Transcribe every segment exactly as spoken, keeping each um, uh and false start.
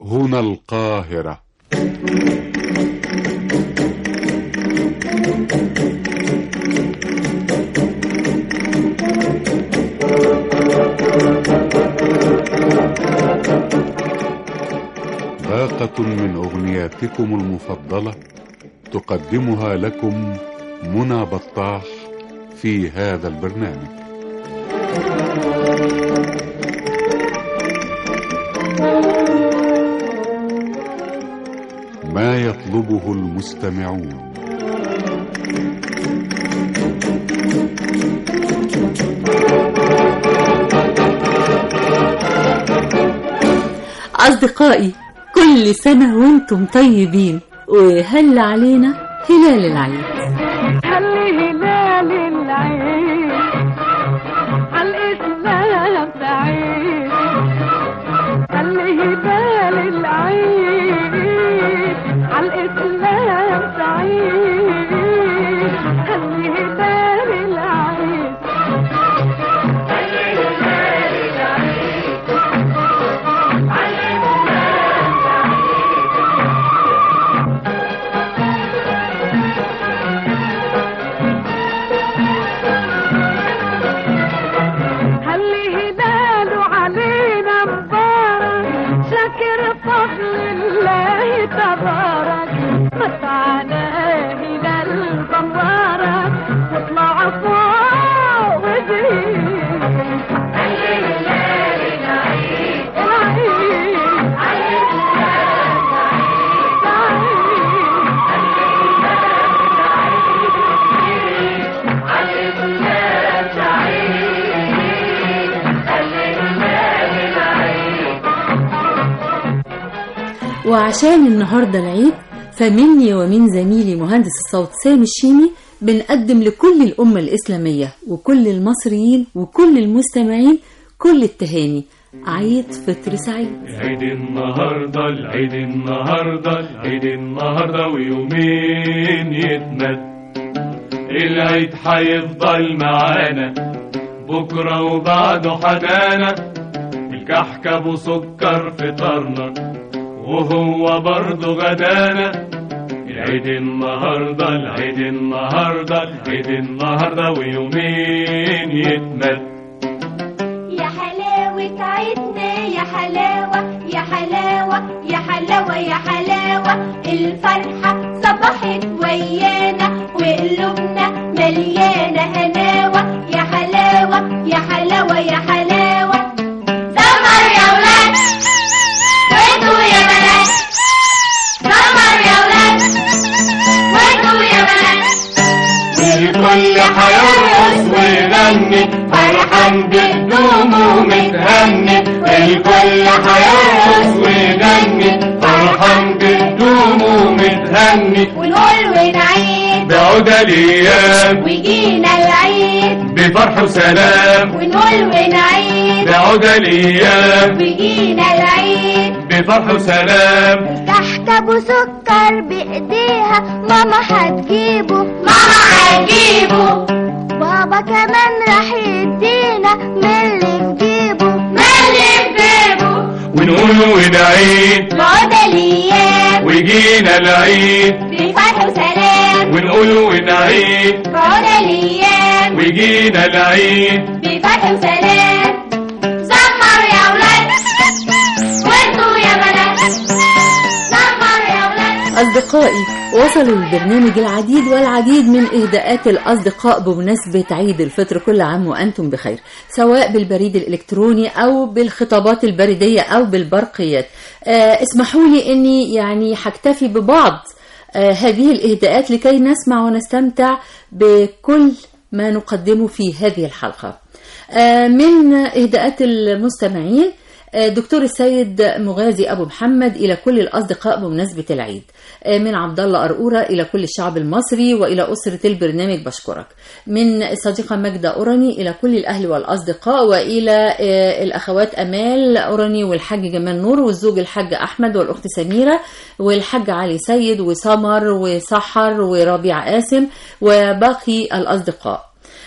هنا القاهرة. باقة من أغنياتكم المفضلة تقدمها لكم منى بطاح في هذا البرنامج. ما يطلبه المستمعون. أصدقائي، كل سنة وانتم طيبين، وهل علينا هلال العيد. هل هلال العيد عالإسلام سعيد، هل هلال العيد عالإسلام سعيد، هل هلال العيد هل هلال العيد عالإسلام سعيد. هل هلال علينا مبارك، شاكر فضل الله تبارك، متعنا هلال مبارك واطلع فوق وزيد. هل هلال العيد العيد عالإسلام سعيد سعيد، هل هلال العيد عالإسلام سعيد، هل هلال العيد. وعشان النهاردة العيد، فمني ومن زميلي مهندس الصوت سامي الشيمي بنقدم لكل الأمة الإسلامية وكل المصريين وكل المستمعين كل التهاني. عيد فطر سعيد. العيد النهاردة العيد النهاردة العيد النهاردة ويومين يتمد، العيد هيفضل معانا بكرة وبعده حدانا، الكحك ابو سكر فطرنا وهو برضه غدانا. العيد النهاردة العيد النهاردة العيد النهاردة ويومين يتمد. يا حلاوة عيدنا يا حلاوة يا حلاوة يا حلاوة يا حلاوة، الفرحة صبحت ويانا وقلوبنا مليانة هناوة. يا حلاوة يا حلاوة يا حلاوة، سمر يا ولاد وانتوا يا بنات، سمر يا ولاد وانتوا يا بنات، والكل هيرقص ويغني فرحان بهدومه ومتهني، الكل هيرقص ويغني فرحان بهدومه ومتهني، ونقول ونعيد بعود الايام ويجينا العيد بفرح وسلام، ونقول ونعيد بعود الايام ويجينا العيد بفرح وسلام. كحك ابو سكر بايديها ماما هتجيبه ماما هتجيبه، بابا كمان راح يدينا من اللي في جيبه من اللي في جيبه، ونقول ونعيد بعود الايام ويجينا العيد بفرح وسلام، ونقول ونعيد بعود الايام ويجينا العيد بفرح وسلام. زمر يا ولاد وانتوا يا بنات، زمر يا ولاد. أصدقائي، وصل البرنامج العديد والعديد من إهداءات الأصدقاء بمناسبة عيد الفطر. كل عام وأنتم بخير، سواء بالبريد الإلكتروني أو بالخطابات البريدية أو بالبرقيات. آه اسمحوا لي أني يعني حكتفي ببعض آه هذه الإهداءات لكي نسمع ونستمتع بكل ما نقدمه في هذه الحلقة. آه من إهداءات المستمعين، دكتور السيد مغازي أبو محمد إلى كل الأصدقاء بمناسبة العيد. من عبد الله أرقورة إلى كل الشعب المصري وإلى أسرة البرنامج بشكرك. من الصديقة مجدة أوراني إلى كل الأهل والأصدقاء، وإلى الأخوات أمال أوراني والحاج جمال نور والزوج الحاج أحمد والأخت سميرة والحاج علي سيد وسمر وسحر وربيع قاسم وباقي الأصدقاء.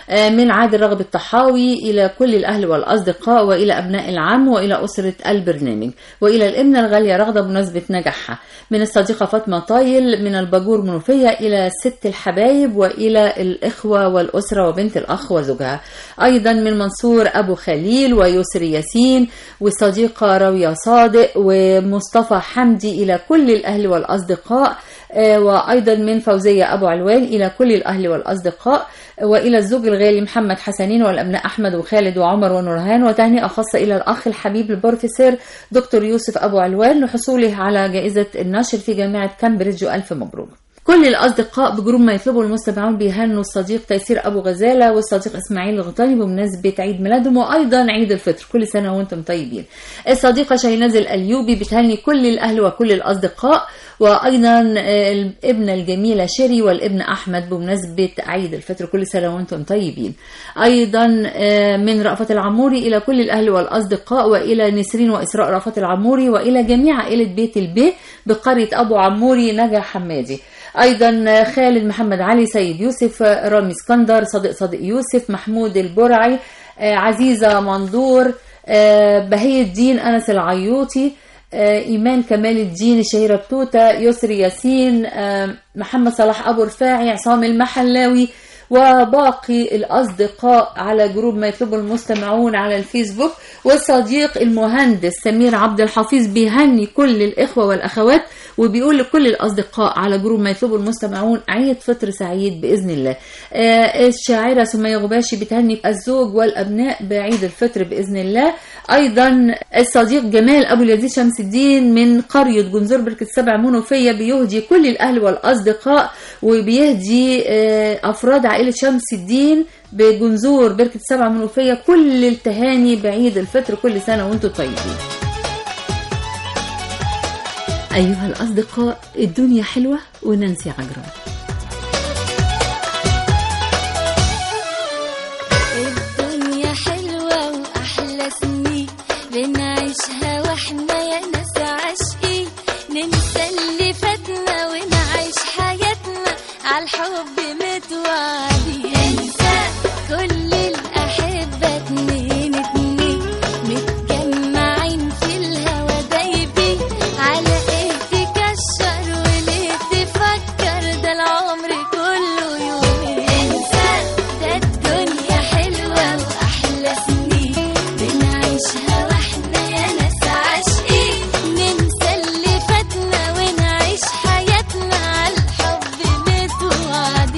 من عادل رغب الطحاوي إلى كل الأهل والأصدقاء وإلى أبناء العم وإلى أسرة البرنامج وإلى الابنة الغالية رغدة بمناسبة نجاحها. من الصديقة فاطمة طايل من الباجور منوفية إلى ست الحبايب وإلى الإخوة والأسرة وبنت الأخ وزوجها. أيضا من منصور أبو خليل ويسري ياسين والصديقة راوية صادق ومصطفى حمدي إلى كل الأهل والأصدقاء. وأيضا من فوزية أبو علوان إلى كل الأهل والأصدقاء وإلى الزوج الغالي محمد حسنين والأبناء أحمد وخالد وعمر ونورهان. وتهنئة خاصة إلى الأخ الحبيب البروفيسور دكتور يوسف أبو علوان لحصوله على جائزة النشر في جامعة كامبريدج وألف مبروك. كل الأصدقاء بجروب ما يطلبوا المستمعون بيهنوا الصديق تيسير أبو غزالة والصديق إسماعيل الغطاني بمناسبة عيد ميلادهم وأيضا عيد الفطر، كل سنة وأنتم طيبين. الصديقة شيناز الأليوبي بتهني كل الأهل وكل الأصدقاء، وأيضا الابنة الجميلة شيري والابن أحمد بمناسبة عيد الفطر، كل سنة وأنتم طيبين. أيضا من رأفت العموري إلى كل الأهل والأصدقاء وإلى نسرين وإسراء رأفت العموري وإلى جميع عائلة بيت البيه بقرية أبو عموري نجا حمادي. أيضا خالد محمد علي، سيد يوسف، رامي اسكندر، صديق صديق يوسف، محمود البرعي، عزيزة مندور، بهي الدين أنس العيوطي، إيمان كمال الدين الشهيرة بتوتة، يسري ياسين، محمد صلاح أبو رفاعي، عصام المحلاوي وباقي الأصدقاء على جروب ما يطلبه المستمعون على الفيسبوك. والصديق المهندس سمير عبد الحفيظ بيهني كل الإخوة والأخوات وبيقول لكل الأصدقاء على جروب ما يطلبه المستمعون عيد فطر سعيد بإذن الله. آه الشاعرة سمية غباشي بتهني الزوج والأبناء بعيد الفطر بإذن الله. أيضا الصديق جمال أبو اليزيد شمس الدين من قرية جنزور بركة سبع منوفية بيهدي كل الأهل والأصدقاء وبيهدي آه أفراد عائلة شمس الدين بجنزور بركة سبع منوفية كل التهاني بعيد الفطر، كل سنة وانتم طيبين. أيها الأصدقاء، الدنيا حلوة ونانسي عجرم. الدنيا حلوة وأحلى سنين بنعيشها وإحنا يا ناس عاشقين، ننسى اللي فاتنا ونعيش حياتنا عالحب متوعدين. انسى كل الأحبة اتنين اتنين متجمعين في الهوا دايبين، على ايه تكشر وليه تفكر، ده العمر كله يومين. انسى ده الدنيا حلوة وأحلى سنين بنعيشها واحنا يا ناس عاشقين، ننسى اللي فاتنا ونعيش حياتنا عالحب متوعدين.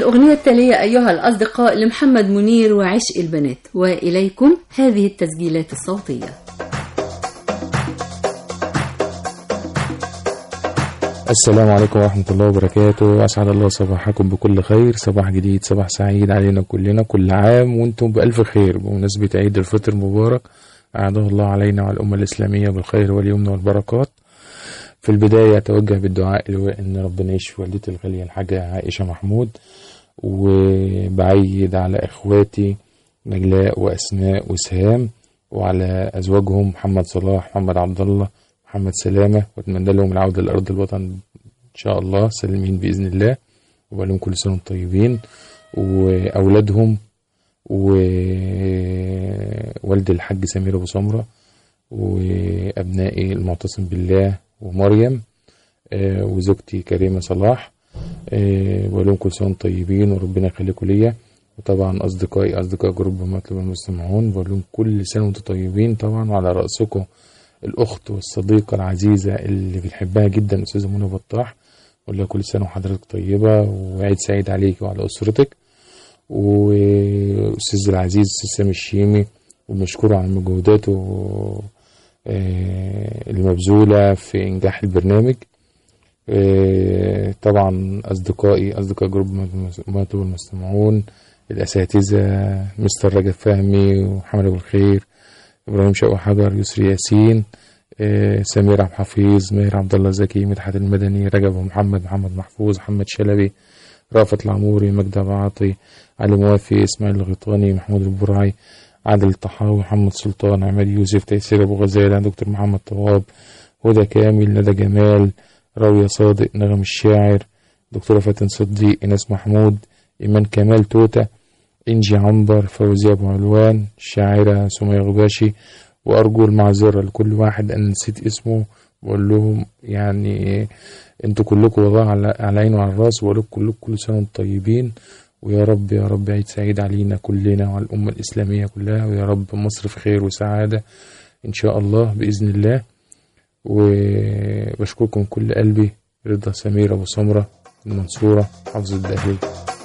الأغنية التالية أيها الأصدقاء لمحمد منير وعشق البنات، وإليكم هذه التسجيلات الصوتية. السلام عليكم ورحمة الله وبركاته. أسعد الله صباحكم بكل خير، صباح جديد، صباح سعيد علينا كلنا، كل عام وانتم بألف خير بمناسبة عيد الفطر المبارك، أعاده الله علينا وعلى الأمة الإسلامية بالخير واليمن والبركات. في البداية أتوجه بالدعاء إن ربنا يشفي والدتي الغالية الحاجة عائشة محمود، وبعيد على إخواتي نجلاء وأسماء وسهام، وعلى أزواجهم محمد صلاح، محمد عبد الله، محمد سلامة، وأتمنى لهم العودة لأرض الوطن إن شاء الله سالمين بإذن الله، وبقول لهم كل سنة طيبين، وأولادهم ووالد الحاج سمير أبو سمرة، وأبنائي المعتصم بالله ومريم، وزوجتي كريمة صلاح، بقول لهم كل سنة طيبين وربنا يخليكم ليا. وطبعا أصدقائي أصدقاء جروب مطلب المستمعون بقول لهم كل سنة وانتم طيبين طبعا، وعلى رأسكم الأخت والصديقة العزيزة اللي بنحبها جدا أستاذة منى بطاح، بقول لها كل سنة وحضرتك طيبة وعيد سعيد عليك وعلى أسرتك. وأستاذ العزيز أستاذ سامي الشيمي، وبنشكره على مجهوداته المبذولة في إنجاح البرنامج. طبعا أصدقائي أصدقاء جروب مطلب المستمعون، الأساتذة مستر رجب فهمي وحمد أبو الخير، إبراهيم شوقي حجر، يسري ياسين، سمير عبد الحفيظ، ماهر عبد الله زكي، مدحت المدني، رجب ومحمد، محمد محفوظ، محمد شلبي، رافت العموري، مجدي أبو عاطي، علي موافي، إسماعيل الغيطاني، محمود البرعي، عادل الطحاوي، محمد سلطان، عماد يوسف، تيسير أبو غزالة، دكتور محمد طواب، هدى كامل، ندى جمال، راوية صادق، نغم الشاعر، دكتورة فاتن صديق، إناس محمود، إيمان كمال توتة، إنجي عنبر، فوزي أبو علوان، الشاعرة سمية غباشي. وأرجو المعذرة لكل واحد أن نسيت اسمه، بقول لهم يعني أنتوا كلكم والله على العين وعلى الراس، وبقول لكم كلكم كل سنة وانتم طيبين، ويا رب يا رب عيد سعيد علينا كلنا وعلى الأمة الإسلامية كلها، ويا رب مصر في خير وسعادة إن شاء الله بإذن الله. وبشكركم كل قلبي. رضا سمير أبو سمرة، المنصورة، حافظ الدهلية.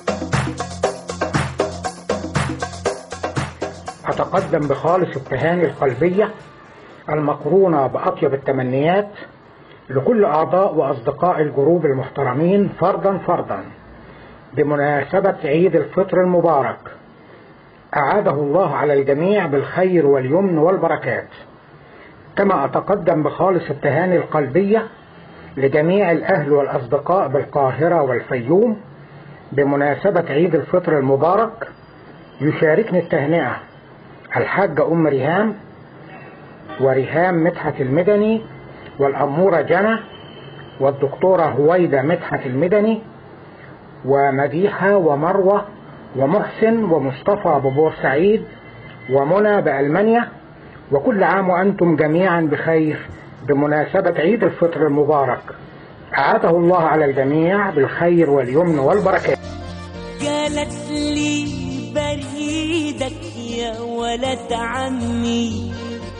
أتقدم بخالص التهاني القلبية المقرونة بأطيب التمنيات لكل أعضاء وأصدقاء الجروب المحترمين فردا فردا بمناسبة عيد الفطر المبارك، أعاده الله على الجميع بالخير واليمن والبركات. كما أتقدم بخالص التهاني القلبية لجميع الأهل والأصدقاء بالقاهرة والفيوم بمناسبة عيد الفطر المبارك. يشاركني التهنئة الحاجة أم ريهام، وريهام مدحت المدني، والأمورة جنى، والدكتورة هويدة مدحت المدني، ومديحة ومروة ومحسن ومصطفى ببورسعيد، ومنى بألمانيا. وكل عام وأنتم جميعا بخير بمناسبة عيد الفطر المبارك، أعاده الله على الجميع بالخير واليمن والبركات. قالت لي بريدك يا ولد عمي،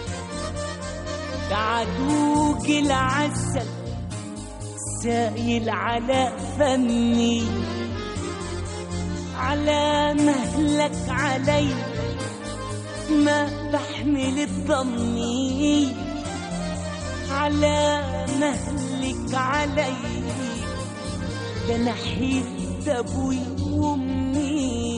عدوك العسل سايل على فمي، على مهلك علي ما بحمل الضمي، على مهلك علي ده نحيت ابوي وامي.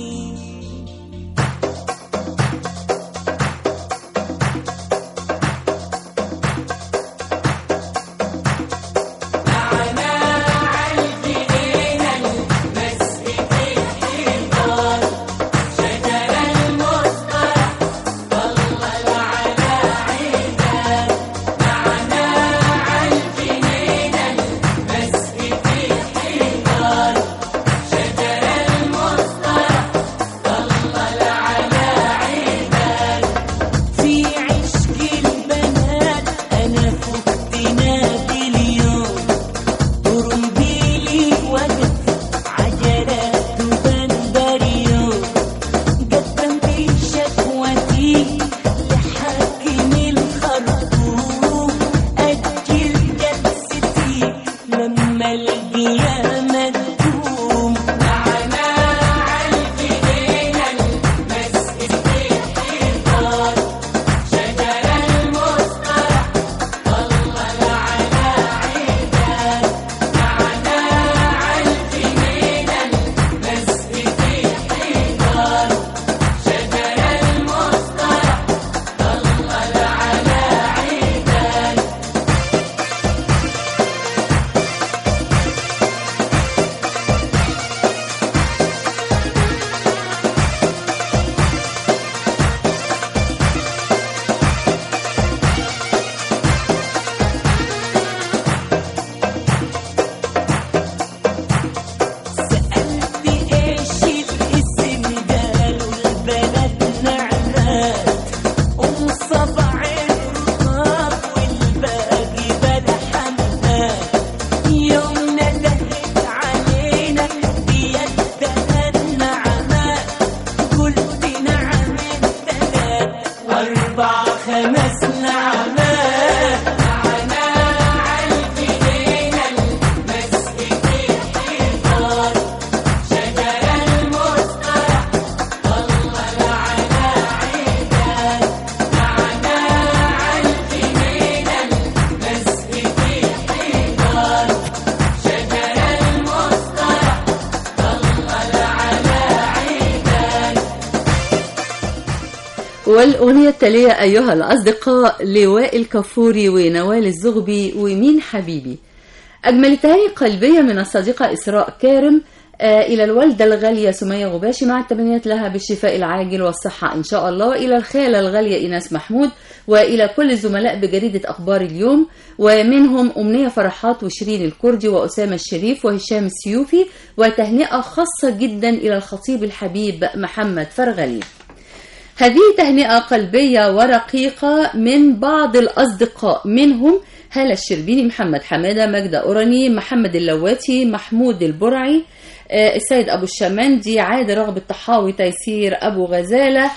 شجر المصطفى نعمات أم صبع الرقاب والباقي بلا حمات يوم ندهت علينا بيدها النعمات قلت نعم التلات أربع خمس نعمات والأغنية التالية أيها الأصدقاء لوائل كفوري ونوال الزغبي ومين حبيبي. أجمل التهاني قلبية من الصديقة إسراء كارم آه إلى الوالدة الغالية سمية غباشي مع التمنيات لها بالشفاء العاجل والصحة إن شاء الله، وإلى الخالة الغالية إيناس محمود، وإلى كل الزملاء بجريدة أخبار اليوم، ومنهم أمنية فرحات وشيرين الكردي وأسامة الشريف وهشام السيوفي، وتهنئة خاصة جدا إلى الخطيب الحبيب محمد فرغلي. هذه تهنئة قلبية ورقيقة من بعض الأصدقاء، منهم هالة الشربيني، محمد حمادة، مجدة أوراني، محمد اللواتي، محمود البرعي، السيد أبو الشمندي، عادل رغب الطحاوي، تيسير أبو غزالة،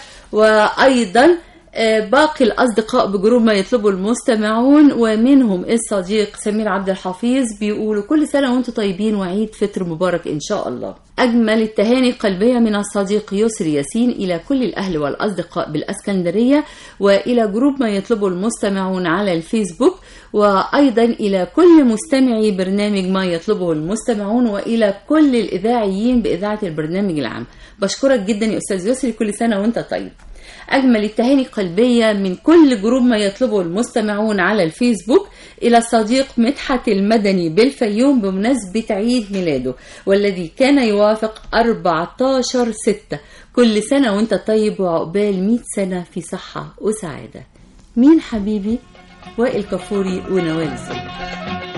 وأيضا باقي الأصدقاء بجروب ما يطلبه المستمعون، ومنهم الصديق سمير عبد الحفيظ بيقولوا كل سنة وانتم طيبين وعيد فطر مبارك إن شاء الله. أجمل التهاني قلبية من الصديق يسري ياسين إلى كل الأهل والأصدقاء بالأسكندرية، وإلى جروب ما يطلبه المستمعون على الفيسبوك، وأيضا إلى كل مستمعي برنامج ما يطلبه المستمعون، وإلى كل الإذاعيين بإذاعة البرنامج العام. بشكرك جدا يا أستاذ يسري، كل سنة وانت طيب. أجمل التهاني قلبية من كل جروب ما يطلبه المستمعون على الفيسبوك إلى الصديق مدحت المدني بالفيوم بمناسبة عيد ميلاده، والذي كان يوافق أربعة عشر ستة. كل سنة وانت طيب وعقبال مئة سنة في صحة وسعادة. مين حبيبي؟ وائل كفوري ونوال الزغبي.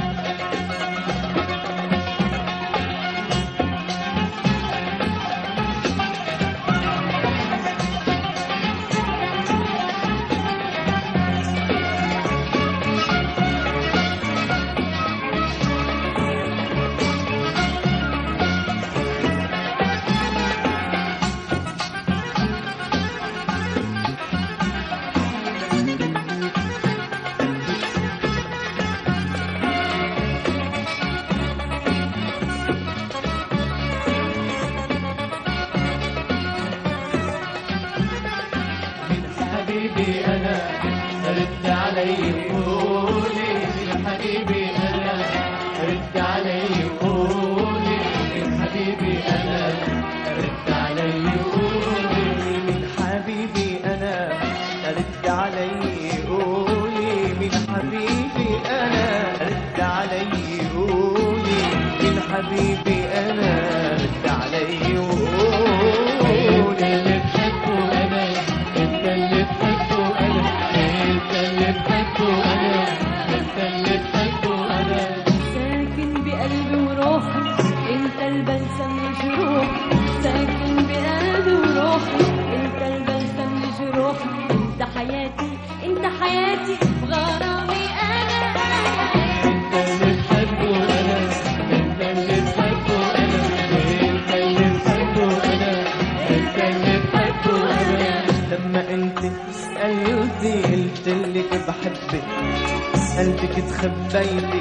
تخبيتي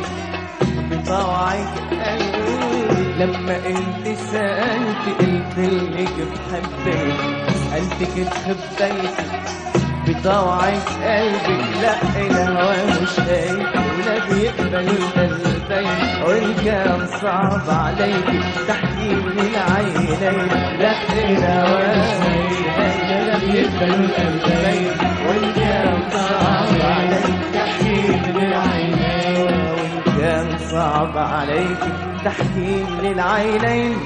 بطوعك قلبي لما انت سألتي قلتلك بحبك قلتك تخبيتي بطوعك قلبي لا الهوى مش قايت ولا بيقبل القلبين وإن كان صعب عليك تحكي من العينين لا الهوى مش قايت ولا بيقبل القلبين وإن كان صعب عليك تحكي من العينين كان صعب عليك تحكي للعينين.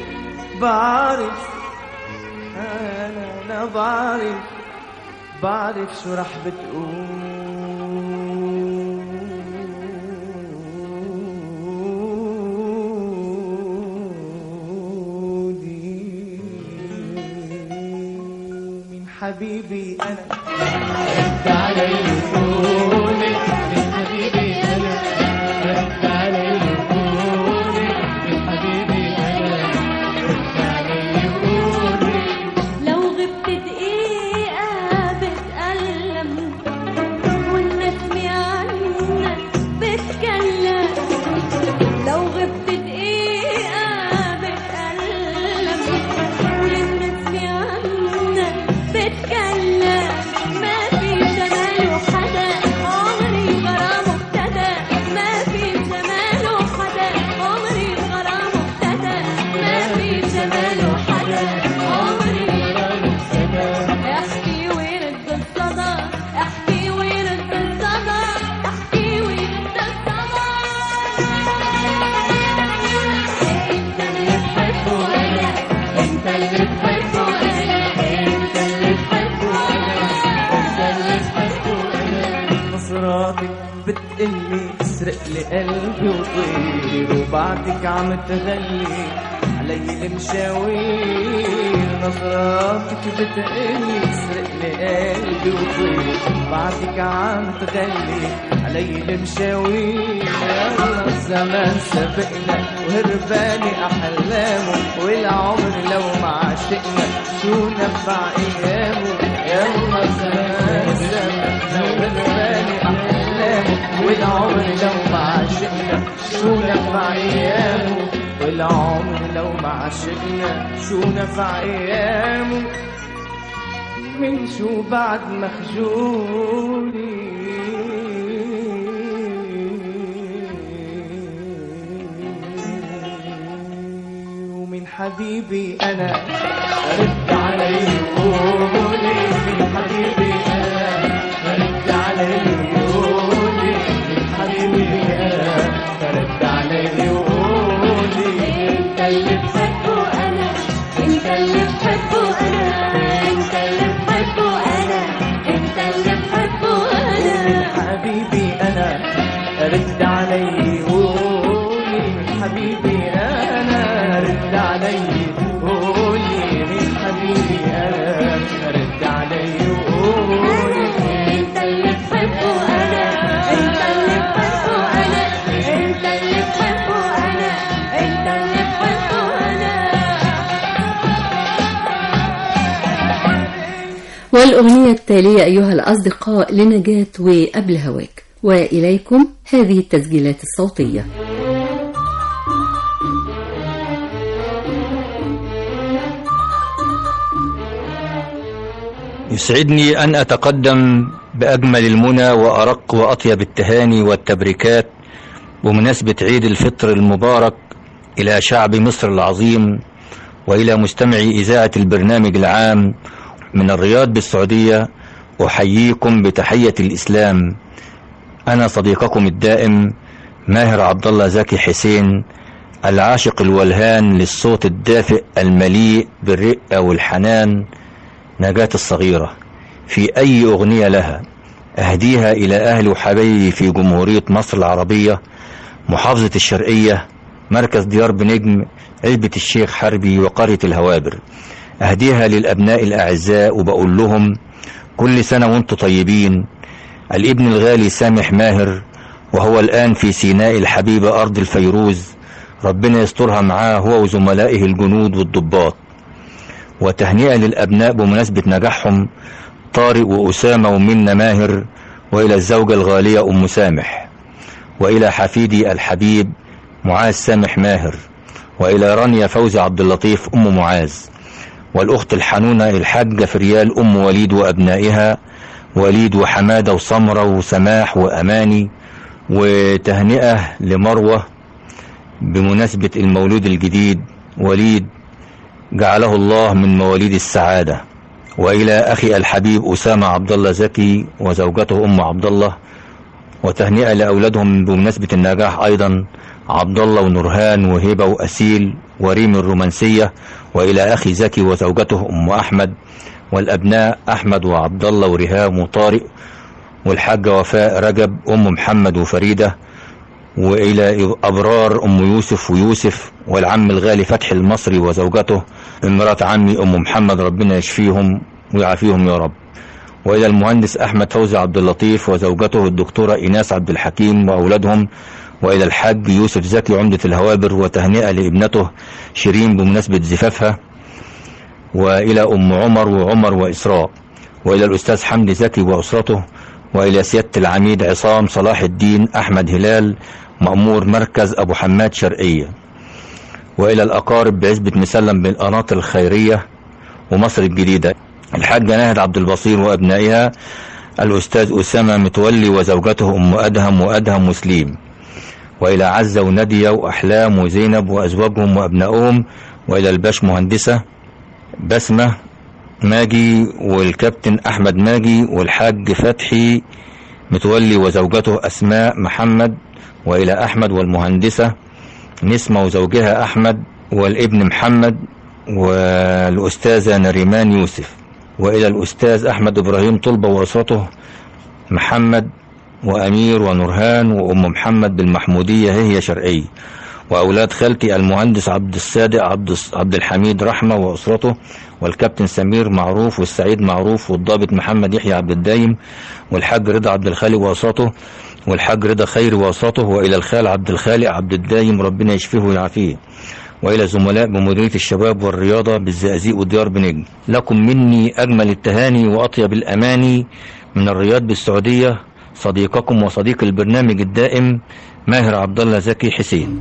بعرف أنا أنا بعرف بعرف شو رح بتقولي من حبيبي أنا رد علي قولي من حبيبي أنا رد علي قولي من حبيبي أنا رد علي قولي. لو غبت دقيقة بتألم والنسمة عنك بتكلم. لو غبت دقيقة بتألم والنسمة عنك بتكلم. ما في جماله حدا عمري غرامه ابتدى. ما في جماله حدا عمري غرامه ابتدى. ما في جماله حدا عمري غرامه ابتدى. احكي ورد الصدى احكي ورد الصدى احكي ورد الصدى. انت اللي تحبه انا انت اللي تحبه انا انت اللي تحبه انا انت اللي تحبه انا. نظراتك بتقلي اسرق لي قلبي وطير وبعدك عم تغلي علي المشاوير. نظراتك بتقلي اسرق لي قلبي وطير بعدك عم تغلي علي المشاوير. يلا الزمان سبقنا وهرباني احلامه والعمر لو ما عشقنا شو نفع ايامه. يلا الزمان سبقنا وهرباني احلامه والعمر لو ما عشقنا شو نفع ايامه. والعمر لو ما عشقنا شو نفع ايامه. من شو بعد مخجولي ومن حبيبي انا رد علي قولي من حبيبي انا رد علي قولي من حبيبي انا رد علي قولي. انت اللي بحبه انا انت اللي بحبه انا انت اللي بحبه انا انت اللي بحبه انا. حبيبي انا رد علي قولي من حبيبي انا رد علي قولي من حبيبي انا رد علي قولي. انت اللي بحبه انا انت اللي بحبه انا انت اللي بحبه انا انت اللي بحبه انا. والأغنية التالية أيها الأصدقاء لنجاة وقبل هواك. وإليكم هذه التسجيلات الصوتية. يسعدني أن أتقدم بأجمل المنى وأرق وأطيب التهاني والتبريكات بمناسبة عيد الفطر المبارك إلى شعب مصر العظيم وإلى مستمعي إذاعة البرنامج العام من الرياض بالسعودية. أحييكم بتحية الإسلام. أنا صديقكم الدائم ماهر عبد الله زكي حسين، العاشق الولهان للصوت الدافئ المليء بالرقة والحنان. نجاة الصغيرة في أي أغنية لها أهديها إلى أهل وحبايبي في جمهورية مصر العربية، محافظة الشرقية، مركز ديار بنجم، علبة الشيخ حربي وقرية الهوابر. أهديها للأبناء الأعزاء وبقول لهم كل سنة وانتم طيبين. الابن الغالي سامح ماهر وهو الآن في سيناء الحبيبة أرض الفيروز، ربنا يسترها معاه هو وزملائه الجنود والضباط. وتهنئة للأبناء بمناسبة نجاحهم طارق وأسامة ومنى ماهر، وإلى الزوجة الغالية أم سامح، وإلى حفيدي الحبيب معاذ سامح ماهر، وإلى رانيا فوزي عبد اللطيف أم معاذ، والأخت الحنونة الحاجة فريال أم وليد وأبنائها وليد وحمادة وسمرة وسماح وأماني. وتهنئة لمروة بمناسبة المولود الجديد وليد جعله الله من مواليد السعادة. وإلى أخي الحبيب أسامة عبد الله زكي وزوجته أم عبد الله. وتهنئة لأولادهم بمناسبة النجاح أيضا عبد الله ونورهان وهبة وأسيل وريم الرومانسية. وإلى أخي زكي وزوجته أم أحمد، والأبناء أحمد وعبد الله ورهام وطارق، والحاجة وفاء رجب أم محمد وفريدة. وإلى أبرار أم يوسف ويوسف، والعم الغالي فتحي المصري وزوجته، امرأة عمي أم محمد ربنا يشفيهم ويعافيهم يا رب. وإلى المهندس أحمد فوزي عبد اللطيف وزوجته الدكتورة إيناس عبد الحكيم وأولادهم. وإلى الحاج يوسف زكي عمدة الهوابر وتهنئة لابنته شيرين بمناسبة زفافها. وإلى أم عمر وعمر وإسراء. وإلى الأستاذ حمدي زكي وأسرته. وإلى سيادة العميد عصام صلاح الدين أحمد هلال مأمور مركز أبو حماد شرقية. وإلى الأقارب بعزبة مسلم بالقناطر الخيرية ومصر الجديدة، الحاجة ناهد عبد البصير وأبنائها، الأستاذ أسامة متولي وزوجته أم أدهم وأدهم مسلم. وإلى عزة ونادية وأحلام وزينب وأزواجهم وأبنائهم. وإلى الباش مهندسة بسمة ماجي والكابتن أحمد ماجي والحاج فتحي متولي وزوجته أسماء محمد. وإلى أحمد والمهندسة نسمة وزوجها أحمد والابن محمد والأستاذة نريمان يوسف. وإلى الأستاذ أحمد إبراهيم طلبة وأسرته محمد وأمير ونورهان وأم محمد بالمحمودية هي شرقية. وأولاد خالتي المهندس عبد الصادق عبد عبد الحميد رحمة وأسرته والكابتن سمير معروف والسعيد معروف والضابط محمد يحيى عبد الدايم والحاج رضا عبد الخالق وأسرته والحاج رضا خير وأسرته. وإلى الخال عبد الخالق عبد الدايم ربنا يشفيه ويعافيه. وإلى زملاء بمديرية الشباب والرياضة بالزقازيق وديار بنجم، لكم مني أجمل التهاني وأطيب الأماني من الرياض بالسعودية، صديقكم وصديق البرنامج الدائم ماهر عبد الله زكي حسين.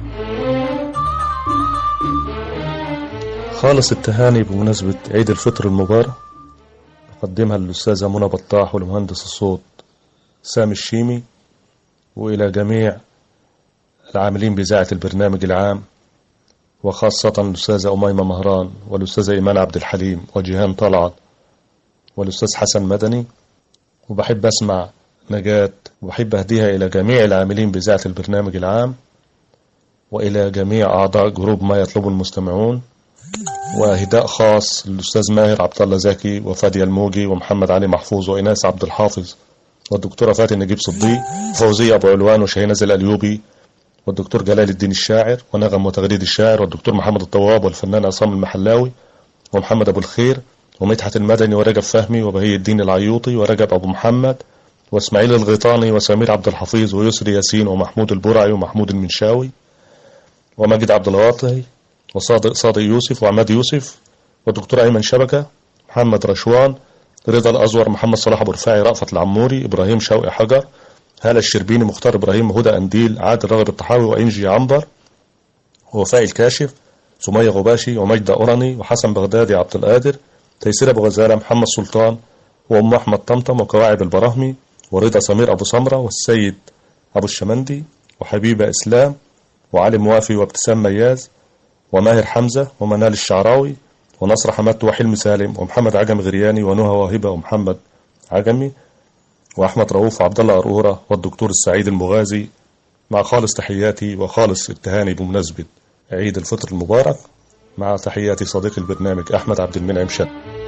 خالص التهاني بمناسبة عيد الفطر المبارك أقدمها للأستاذة منى بطاح والمهندس الصوت سامي الشيمي، وإلى جميع العاملين بإذاعة البرنامج العام، وخاصة الأستاذة أميمة مهران والأستاذة إيمان عبد الحليم وجيهان طلعت والأستاذ حسن مدني. وبحب أسمع نجاة وبحب أهديها إلى جميع العاملين بإذاعة البرنامج العام وإلى جميع أعضاء جروب ما يطلبه المستمعون. وهداء خاص للأستاذ ماهر عبد الله زكي وفادي الموجي ومحمد علي محفوظ وإناس عبد الحافظ والدكتورة فاتن نجيب صديق وفوزية أبو علوان وشهيناز الأليوبي والدكتور جلال الدين الشاعر ونغم وتغريد الشاعر والدكتور محمد الطواب والفنان عصام المحلاوي ومحمد أبو الخير ومدحت المدني ورجب فهمي وبهي الدين العيوطي ورجب أبو محمد وإسماعيل الغيطاني وسمير عبد الحفيظ ويسري ياسين ومحمود البرعي ومحمود المنشاوي ومجد عبد الواطي وصادق صادق يوسف وعماد يوسف والدكتور أيمن شبكة محمد رشوان رضا الأزور محمد صلاح أبو رفاعي رأفت العموري إبراهيم شوقي حجر هالة الشربيني مختار إبراهيم هدى أنديل عادل راغب الطحاوي وإنجي عنبر ووفاء الكاشف سمية غباشي ومجدة أوراني وحسن بغدادي عبد القادر تيسير أبو غزالة محمد سلطان وأم أحمد طمطم وكواعب البراهمي ورضا سمير أبو سمرة والسيد أبو الشمندي وحبيبة إسلام وعلي موافي وابتسام مياز وماهر حمزة ومنال الشعراوي ونصر حمد وحلمي سالم ومحمد عجمي غرياني ونهى واهبة ومحمد عجمي وأحمد رؤوف وعبد الله قرقورة والدكتور السعيد المغازي، مع خالص تحياتي وخالص التهاني بمناسبة عيد الفطر المبارك، مع تحياتي صديق البرنامج أحمد عبد المنعم شد.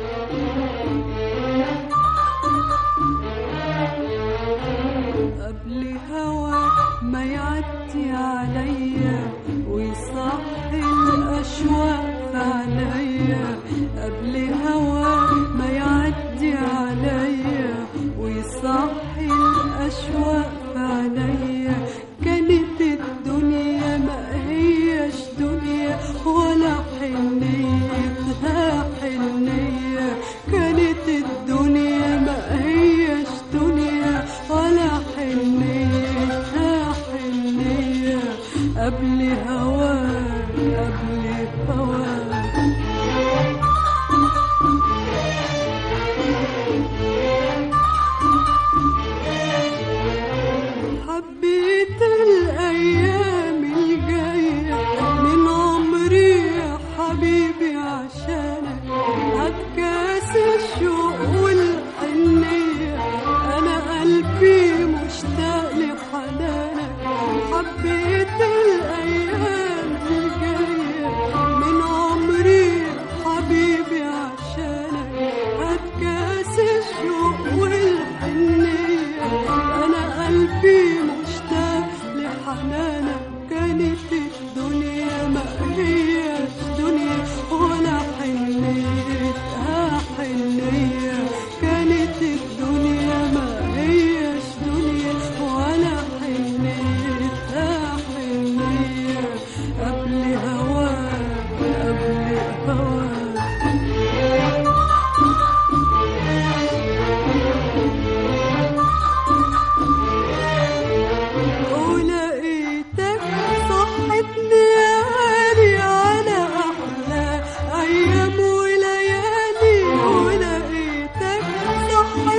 قبل هوا ما يعدي عليا ويصحي الأشواق عليا، قبل هوا ما يعدي عليا ويصحي الأشواق عليا، كانت الدنيا ما هيش دنيا ولا حنيتها حنية،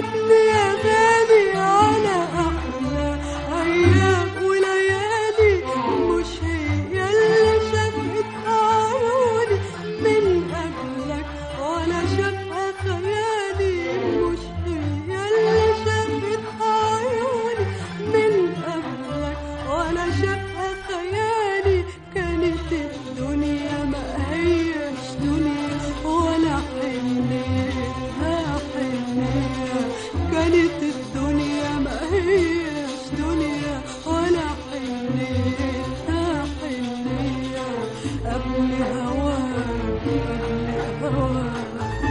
فاتني يا غالي على أحلى أيام وليالي، مش هي اللي شافتها عيوني من قبلك ولا شافها خيالي، مش هي اللي شافتها عيوني من قبلك ولا شافها خيالي. كانت الدنيا ما هيش دنيا ولا حنيتها حنية، كانت الدنيا ما هيش دنيا ولا حنيتها حنية، قبل هواك قبل هواك.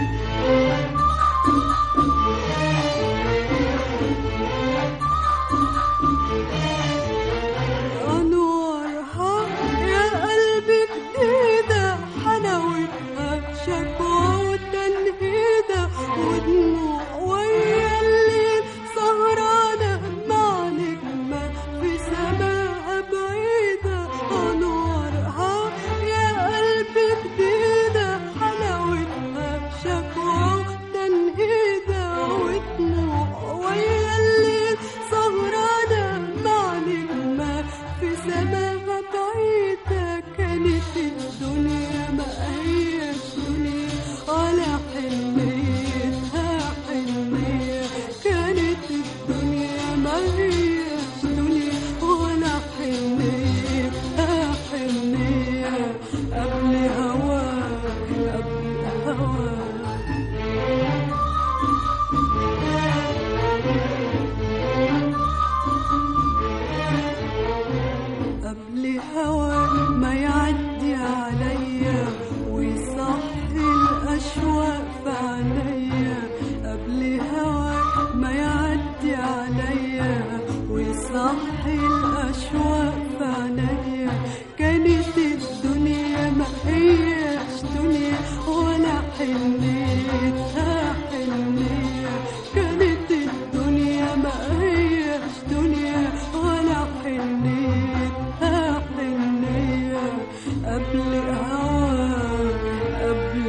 أنوارها يا قلبي جديدة، حلاوتها شكوى وتنهيدة، ودموع ويا الليل سهرانة مع نجمة في سماها بعيدة. أنوارها يا قلبي جديدة، حلاوتها شكوى وتنهيدة، ودموع ويا الليل سهرانة مع نجمة في سماها بعيدة. كانت الدنيا ما هيش دنيا ولا حنيتها حنية، كانت الدنيا ما هيش دنيا ولا حنيتها حنية، قبل هواك قبل هواك. قبل هواك ما يعدي عليا ويصحي الأشواق في عينيا، قبل هواك ما يعدي عليا ويصحي الأشواق في عينيا. كانت الدنيا ما هيش دنيا ولا حنيتها حنية، كانت الدنيا ما هيش دنيا ولا حنيتها حنية، قبل هواك قبل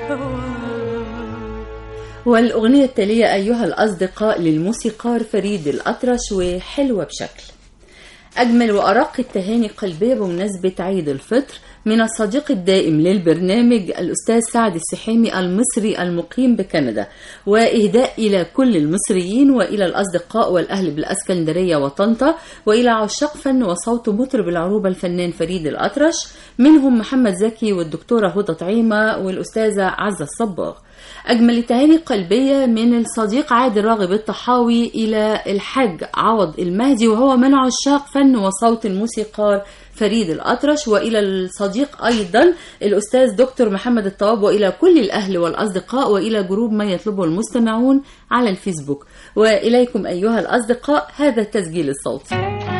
هواك. والأغنية التالية أيها الأصدقاء للموسيقار فريد الأطرش وحلوة بشكل. أجمل وأرق التهاني قلبية بمناسبة عيد الفطر من الصديق الدائم للبرنامج الأستاذ سعد السحيمي المصري المقيم بكندا، وإهداء إلى كل المصريين وإلى الأصدقاء والأهل بالأسكندرية وطنطا، وإلى عشاق فن وصوت مطرب العروبة الفنان فريد الأطرش، منهم محمد زكي والدكتورة هدى طعيمة والأستاذة عزة الصباغ. أجمل التهاني قلبية من الصديق عادل راغب الطحاوي إلى الحاج عوض المهدي وهو من عشاق فن وصوت الموسيقار فريد الأطرش، وإلى الصديق أيضا الأستاذ دكتور محمد الطواب، وإلى كل الأهل والأصدقاء، وإلى جروب ما يطلبه المستمعون على الفيسبوك. وإليكم أيها الأصدقاء هذا التسجيل الصوتي.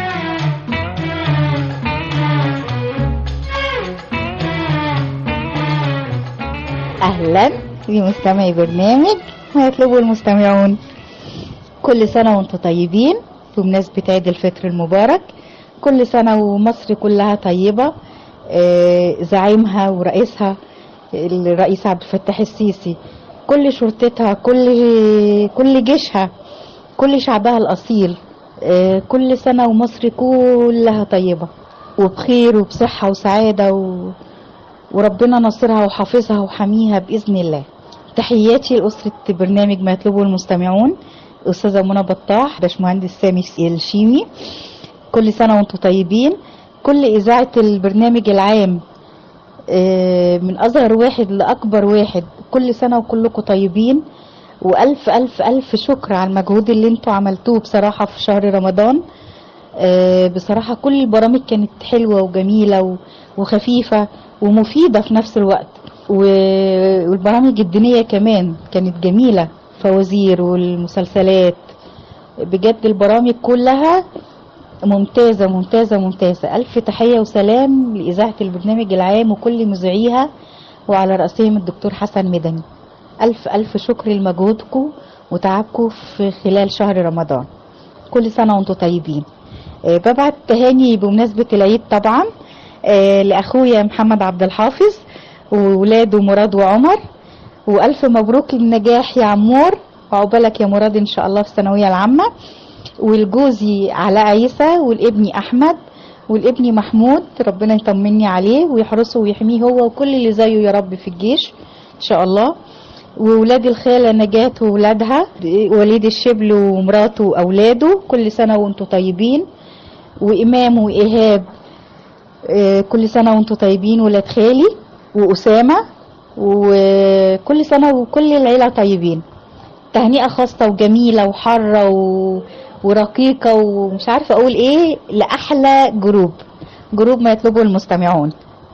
أهلا بمستمعي برنامج ما يطلبه المستمعون، كل سنة وانتم طيبين بمناسبة عيد الفطر المبارك. كل سنة ومصر كلها طيبة، زعيمها ورئيسها الرئيس عبد الفتاح السيسي، كل شرطتها، كل كل جيشها، كل شعبها الأصيل، كل سنة ومصر كلها طيبة وبخير وبصحة وسعادة و... وربنا نصرها وحافظها وحميها بإذن الله. تحياتي لأسرة برنامج ما يطلبه المستمعون، أستاذة منى بطاح، باشمهندس سامي الشيمي، كل سنة وانتم طيبين. كل إذاعة البرنامج العام من أصغر واحد لأكبر واحد، كل سنة وكلكم طيبين، وألف ألف ألف شكر على المجهود اللي انتوا عملتوه بصراحة في شهر رمضان. بصراحة كل البرامج كانت حلوة وجميلة وخفيفة ومفيدة في نفس الوقت، والبرامج الدينية كمان كانت جميلة، فوازير والمسلسلات، بجد البرامج كلها ممتازة ممتازة ممتازة. ألف تحية وسلام لإذاعة البرنامج العام وكل مذيعيها، وعلى رأسهم الدكتور حسن مدني. ألف ألف شكر لمجهودكم وتعبكم في خلال شهر رمضان. كل سنة وانتم طيبين. أه ببعت تهاني بمناسبة العيد طبعا أه لأخويا محمد عبد الحافظ وولاده مراد وعمر، وألف مبروك للنجاح يا عمور وعقبالك يا مراد ان شاء الله في الثانويه العامه. والجوزي علاء عيسى، والابني احمد، والابني محمود، ربنا يطمني عليه ويحرسه ويحميه هو وكل اللي زيه يا رب في الجيش ان شاء الله. وولاد الخالة نجاة وولادها، وليد الشبل ومراته وأولاده، كل سنة وانتم طيبين. وإمام وإيهاب كل سنة وانتم طيبين، ولاد خالي وأسامة، وكل سنة وكل العيلة طيبين. تهنئة خاصة وجميلة وحارة و... ورقيقة ومش عارفة أقول إيه لأحلى جروب جروب ما يطلبه المستمعون.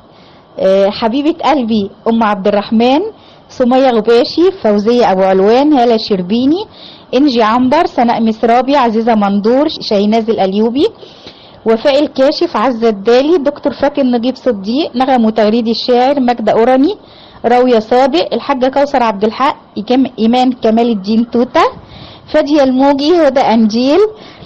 حبيبة قلبي أم عبد الرحمن، سمية غباشي، فوزية أبو علوان، هالة شربيني، إنجي عنبر، سناء مسرابي، عزيزة مندور، شاهيناز الأليوبي، وفاء الكاشف، عزة الدالي، دكتور فاتن نجيب صديق، نغم وتغريدي الشاعر، ماجدة أوراني، راوية صادق، الحاجة كوثر عبد الحق، إيمان كمال الدين توتة، فادية الموجي، هدى أنجيل،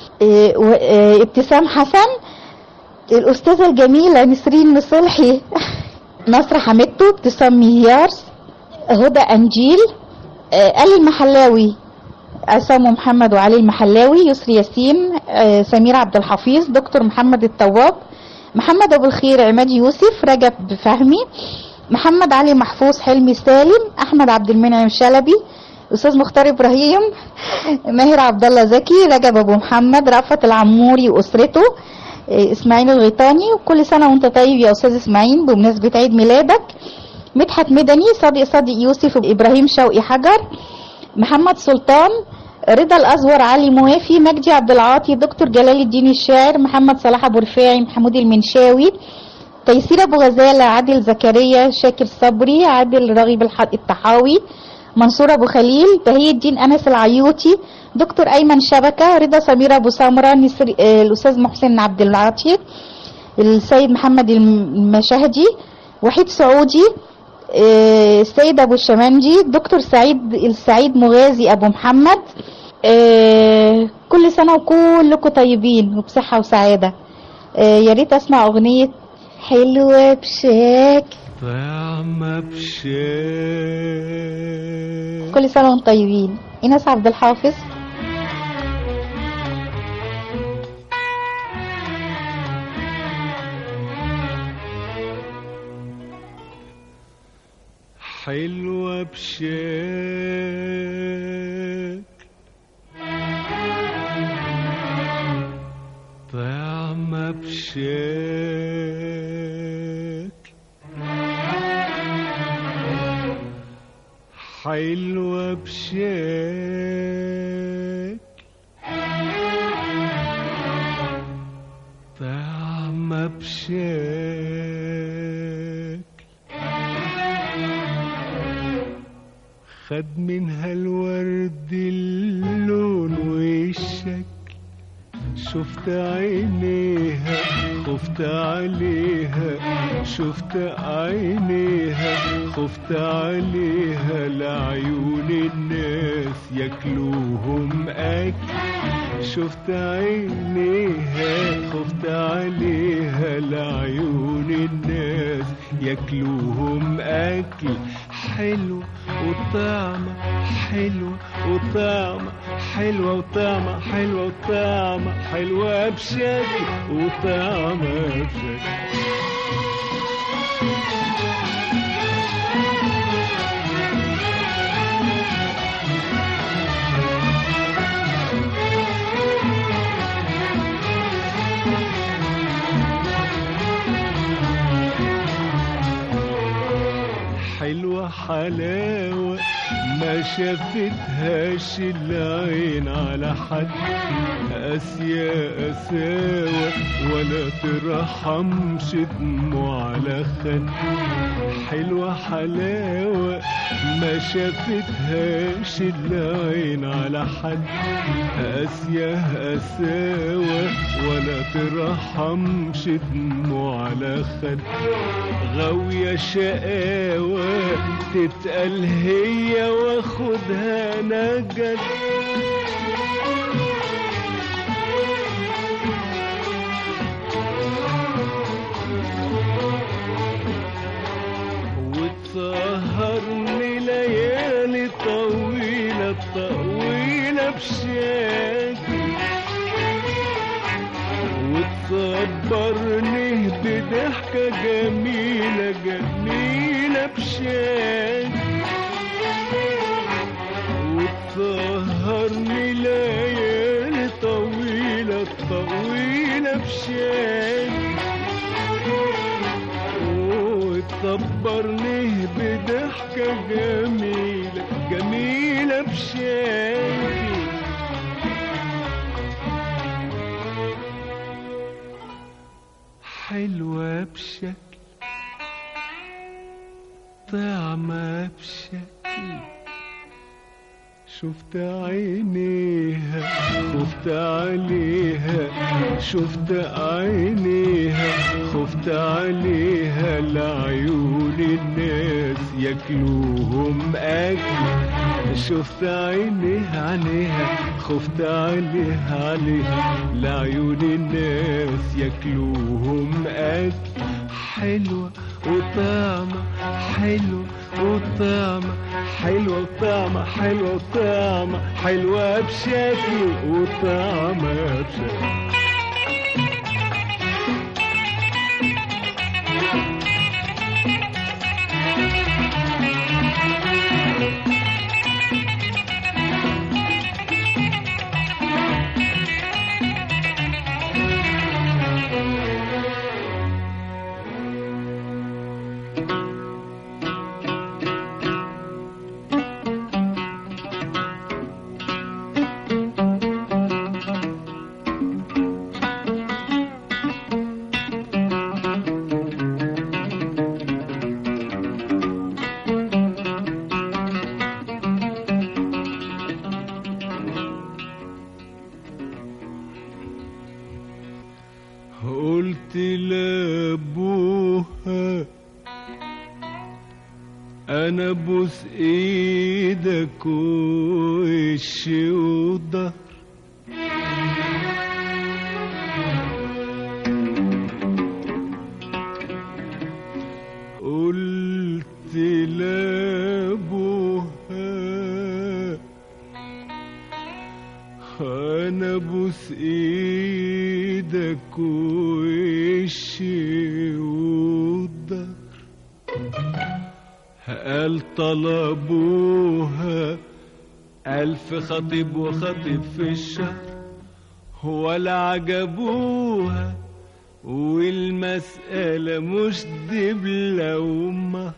ابتسام حسن، الأستاذة الجميلة نسرين مصلحي، نصر حمدتو، ابتسام مهيارس، هدى أنجيل، علي المحلاوي، عصام محمد وعلي المحلاوي، يسري ياسين، سمير عبد الحفيظ، دكتور محمد التواب، محمد أبو الخير، عماد يوسف، رجب فهمي، محمد علي محفوظ، حلمي سالم، أحمد عبد المنعم شلبي، أستاذ مختار إبراهيم، ماهر عبد الله زكي، رجب أبو محمد، رأفت العموري وأسرته، إسماعيل الغيطاني. وكل سنة وأنت طيب يا أستاذ إسماعيل بمناسبة عيد ميلادك. مدحت مدني، صادق صادق يوسف، إبراهيم شوقي حجر، محمد سلطان، رضا الأزور، علي موافي، مجدي عبد العاطي، دكتور جلال الدين الشاعر، محمد صلاح أبو رفاعي، محمود المنشاوي، تيسير أبو غزالة، عادل زكريا، شاكر صبري، عادل رغيب الطحاوي، منصور أبو خليل، بهي الدين أنس العيوطي، دكتور أيمن شبكة، رضا سمير أبو سمرة، نسر... الأستاذ محسن عبد العاطي، السيد محمد المشاهدي، وحيد سعودي، السيد أبو الشمنجي، دكتور سعيد السعيد مغازي أبو محمد. كل سنة وكلكم طيبين وبصحة وسعادة. يا ريت أسمع أغنية حلوة بشاك، طعمة بشاك. كل سنة وانتم طيبين. إيناس عبد الحافظ. حلوة بشاك، طعمة بشاك، حلوة بشاك، طعمة بشاك، خد منها الورد اللون والشكل، شفت عينيها خفت عليها، شفت عينيها خفت عليها، لعيون الناس ياكلوهم أكل، شفت عينيها خفت عليها، لعيون الناس ياكلوهم أكل، حلو وطعمة حلوة وطعمة حلوة وطعمة حلوة وطعمة حلوة بشكل وطعمة بشكل. حلوة حلاوة ما شافتهاش العين على حد، قاسية قساوة ولا ترحمش دموع على خد، حلوة حلاوة ما شافتهاش العين على حد، قاسية قساوة ولا ترحمش دموع على خد، غاوية شقاوة تتقال هي واخدها نجد، وتسهرني ليالي طويلة طويلة بشاكي وتصبرني بضحكة جميلة جميلة بشاكي وتسهرني ليالي طويلة طويلة بشاكي وتصبرني بضحكة جميلة جميلة بشاكي حلوة بشكل طعمة بشكل شفت عينيها خفت عليها شفت عينيها خفت عليها لعيون الناس ياكلوهم اكل شفت عينيها عينيها خفت عليها عليها لعيون الناس ياكلوهم اكل حلوة وطعمة حلوة وطعمة حلوة وطعمة حلوة وطعمة حلوة بشكل وطعمة بشكل قلت لابوها انا بوس ايدك وش وضهر قلت لابوها انا بوس ايدك وش وضهر قال طلبوها ألف خطيب وخطيب في الشهر ولا عجبوها والمسألة مش دبلة وما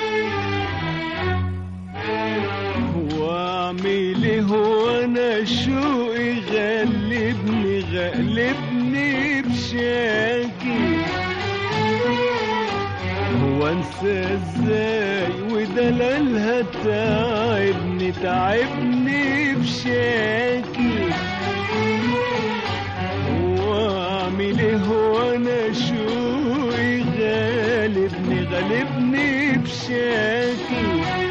واعمل ايه وانا شوقي غلبني غلبني بشاكي وانسى ازاي ودلالها تعبني تعبني بشاكي واعمل ايه وانا شوقي غالبني غالبني بشاكي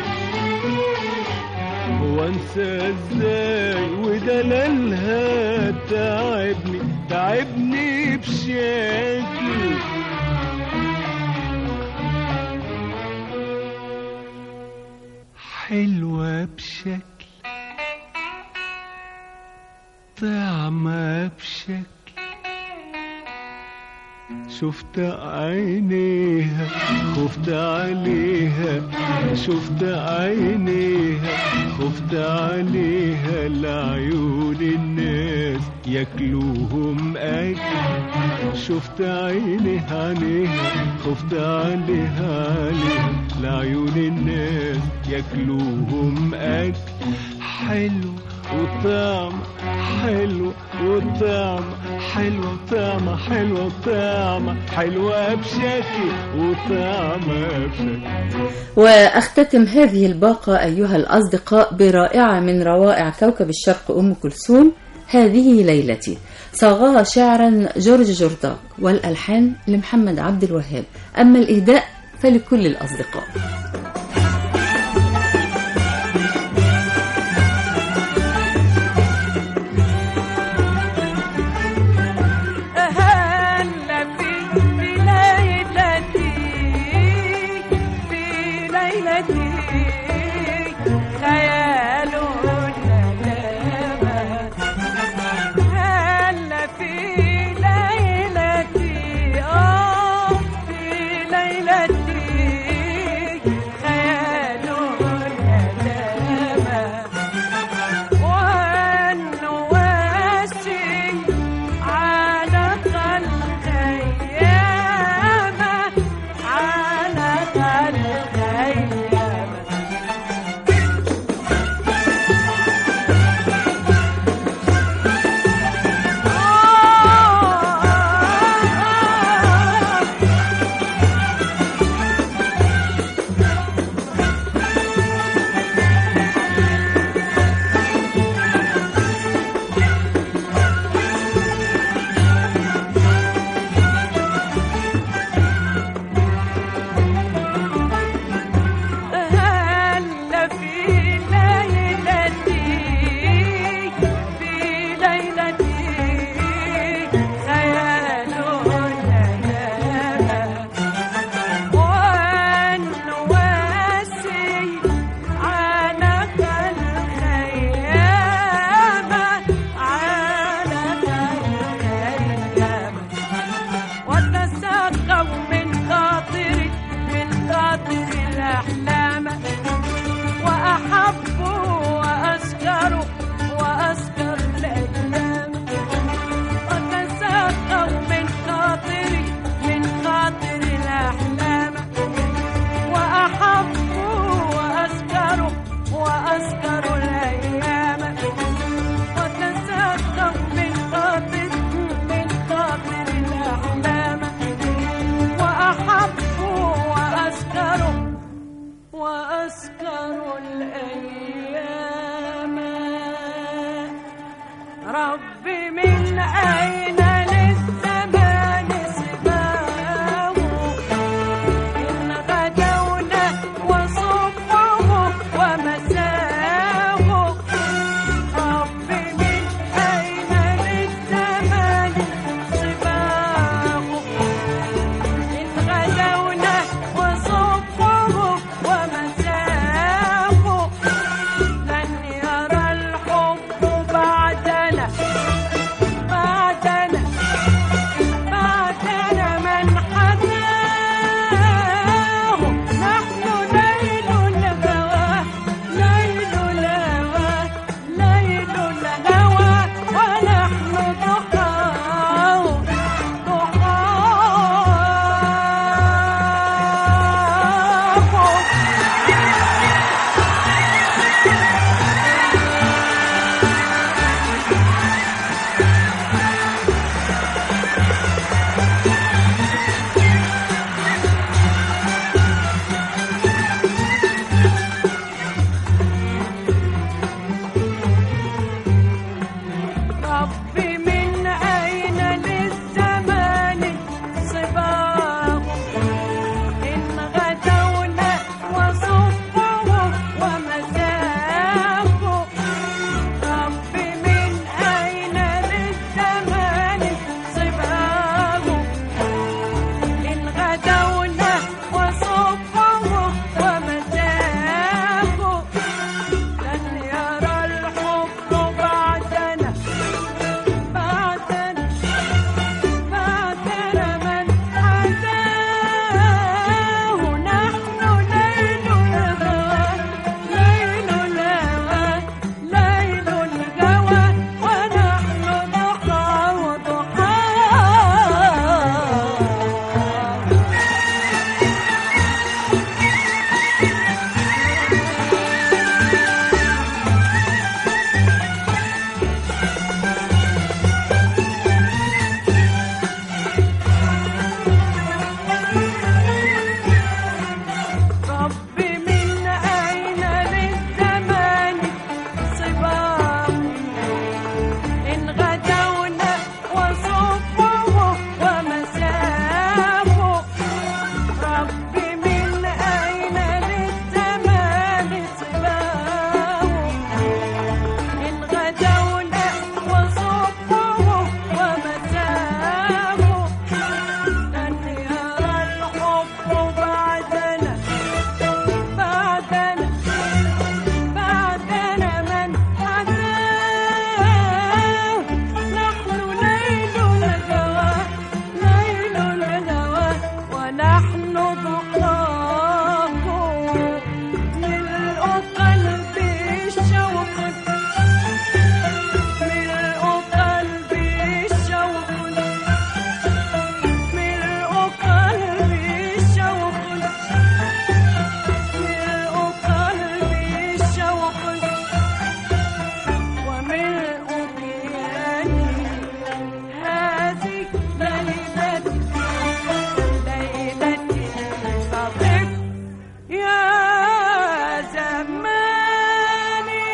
وانسى ازاي ودلالها تعبني تعبني بشاكي حلوة بشكل طعمة بشكل شفت عينيها خفت عليها شفت عينيها خفت عليها لعيون الناس ياكلوهم اكل شفت عينيها عينيها خفت عليها عليها لعيون الناس ياكلوهم اكل حلو وطعم حلو وطعم حلوة وطعمة حلوة وطعمة حلوة بشكل وطعمة بشكل. وأختتم هذه الباقة أيها الأصدقاء برائعة من روائع كوكب الشرق أم كلثوم هذه ليلتي صاغها شعرا جورج جرداق والألحان لمحمد عبد الوهاب أما الإهداء فلكل الأصدقاء. خيال ندامة ربي من أين للزمان سباه إن غدونا وصبحه ومساه ربي من أين للزمان سباه إن غدونا وصبحه ومساه لن يرى الحب بعدنا بعدنا بعدنا من حداه نحن ليل الهوى ليل الهوى ليل الهوى ونحن ضحاه ربي من أين للزمان صباه إن غدونا وصبحه ومساه ربي من أين للزمان صباه إن غدونا وصبحه ومساه لن يرى الحب بعدنا بعدنا بعدنا من حداه نحن ليل الهوى ليل الهوى ليل الهوى ونحن ضحاه ربي من أين للزمان صباه إن غدونا وصبحه ومساه ربي من أين للزمان صباه إن غدونا وصبحه ومساه لن يرى الحب بعدنا بعدنا بعدنا من حداه نحن ليل الهوى ليل الهوى ونحن ضحاه ملء قلبي شوق ملء قلبي شوق ملء قلبي شوق ملء قلبي شوق وملء كياني هذه ليلتي ليلتي فقف يا زماني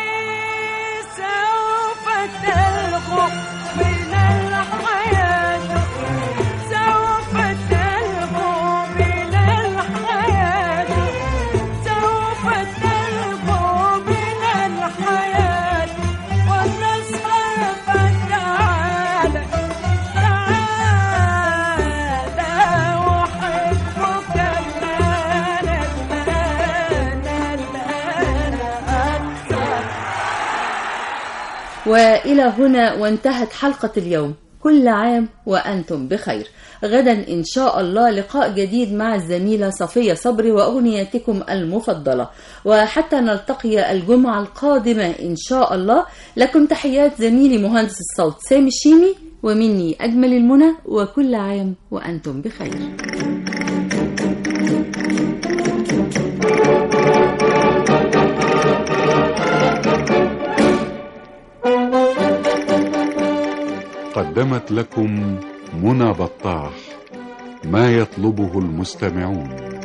سوف تلغو من الحياة سوف تلغو من الحياة سوف تلغو من الحياة وتسهر فتعالى تعالى أحبك الآن الآن الآن أكثر. وإلى هنا وانتهت حلقة اليوم. كل عام وأنتم بخير. غدا إن شاء الله لقاء جديد مع الزميلة صفية صبري وأغنياتكم المفضلة، وحتى نلتقي الجمعة القادمة إن شاء الله لكم تحيات زميلي مهندس الصوت سامي الشيمي، ومني أجمل المنى، وكل عام وأنتم بخير. قدمت لكم منى بطاح ما يطلبه المستمعون.